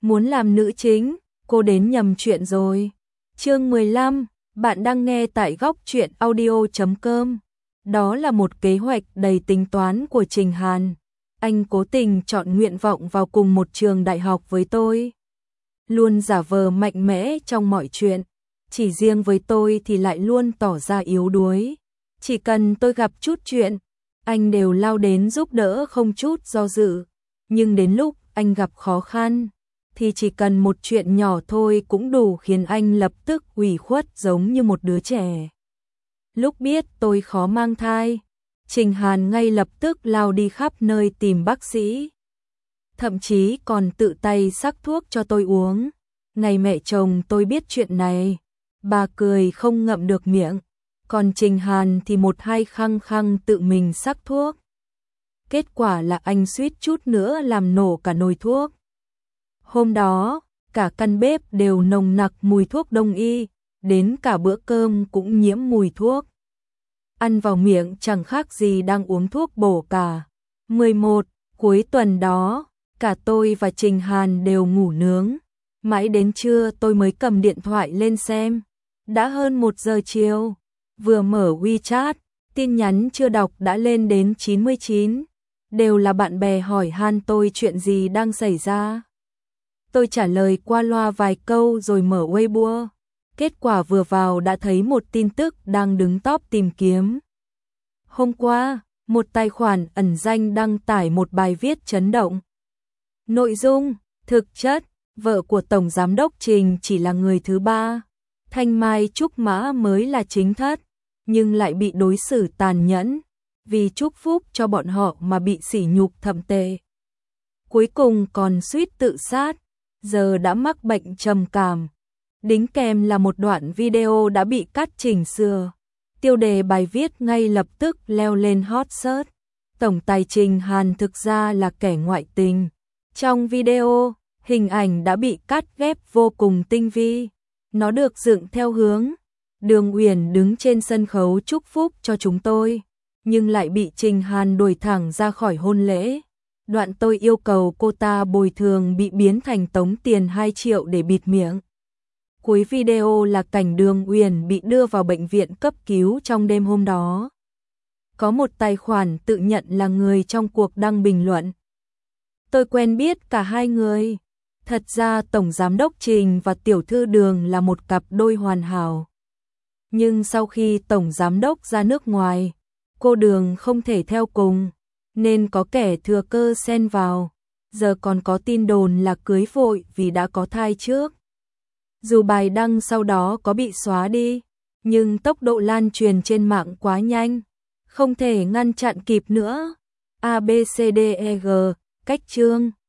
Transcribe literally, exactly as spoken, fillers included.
Muốn làm nữ chính, cô đến nhầm chuyện rồi. Chương mười lăm, bạn đang nghe tại góc truyện audio chấm com. Đó là một kế hoạch đầy tính toán của Trình Hàn. Anh cố tình chọn nguyện vọng vào cùng một trường đại học với tôi. Luôn giả vờ mạnh mẽ trong mọi chuyện. Chỉ riêng với tôi thì lại luôn tỏ ra yếu đuối. Chỉ cần tôi gặp chút chuyện, anh đều lao đến giúp đỡ không chút do dự. Nhưng đến lúc anh gặp khó khăn, thì chỉ cần một chuyện nhỏ thôi cũng đủ khiến anh lập tức ủy khuất giống như một đứa trẻ. Lúc biết tôi khó mang thai, Trình Hàn ngay lập tức lao đi khắp nơi tìm bác sĩ. Thậm chí còn tự tay sắc thuốc cho tôi uống. Ngày mẹ chồng tôi biết chuyện này, bà cười không ngậm được miệng. Còn Trình Hàn thì một hai khăng khăng tự mình sắc thuốc. Kết quả là anh suýt chút nữa làm nổ cả nồi thuốc. Hôm đó, cả căn bếp đều nồng nặc mùi thuốc đông y, đến cả bữa cơm cũng nhiễm mùi thuốc. Ăn vào miệng chẳng khác gì đang uống thuốc bổ cả. mười một, cuối tuần đó, cả tôi và Trình Hàn đều ngủ nướng. Mãi đến trưa tôi mới cầm điện thoại lên xem. Đã hơn một giờ chiều, vừa mở WeChat, tin nhắn chưa đọc đã lên đến chín mươi chín. Đều là bạn bè hỏi han tôi chuyện gì đang xảy ra. Tôi trả lời qua loa vài câu rồi mở Weibo. Kết quả vừa vào đã thấy một tin tức đang đứng top tìm kiếm. Hôm qua, một tài khoản ẩn danh đăng tải một bài viết chấn động. Nội dung, thực chất, vợ của Tổng Giám đốc Trình chỉ là người thứ ba. Thanh Mai Trúc Mã mới là chính thất, nhưng lại bị đối xử tàn nhẫn. Vì chúc phúc cho bọn họ mà bị sỉ nhục thậm tệ. Cuối cùng còn suýt tự sát, giờ đã mắc bệnh trầm cảm. Đính kèm là một đoạn video đã bị cắt chỉnh sửa. Tiêu đề bài viết ngay lập tức leo lên hot search. Tổng tài Trình Hàn thực ra là kẻ ngoại tình. Trong video, hình ảnh đã bị cắt ghép vô cùng tinh vi. Nó được dựng theo hướng Đường Uyển đứng trên sân khấu chúc phúc cho chúng tôi, nhưng lại bị Trình Hàn đuổi thẳng ra khỏi hôn lễ. Đoạn tôi yêu cầu cô ta bồi thường bị biến thành tống tiền hai triệu để bịt miệng. Cuối video là cảnh Đường Uyển bị đưa vào bệnh viện cấp cứu trong đêm hôm đó. Có một tài khoản tự nhận là người trong cuộc đăng bình luận. Tôi quen biết cả hai người. Thật ra Tổng Giám đốc Trình và Tiểu thư Đường là một cặp đôi hoàn hảo. Nhưng sau khi Tổng Giám đốc ra nước ngoài, cô Đường không thể theo cùng, nên có kẻ thừa cơ xen vào. Giờ còn có tin đồn là cưới vội vì đã có thai trước. Dù bài đăng sau đó có bị xóa đi, nhưng tốc độ lan truyền trên mạng quá nhanh, không thể ngăn chặn kịp nữa. A B C D E G, cách chương.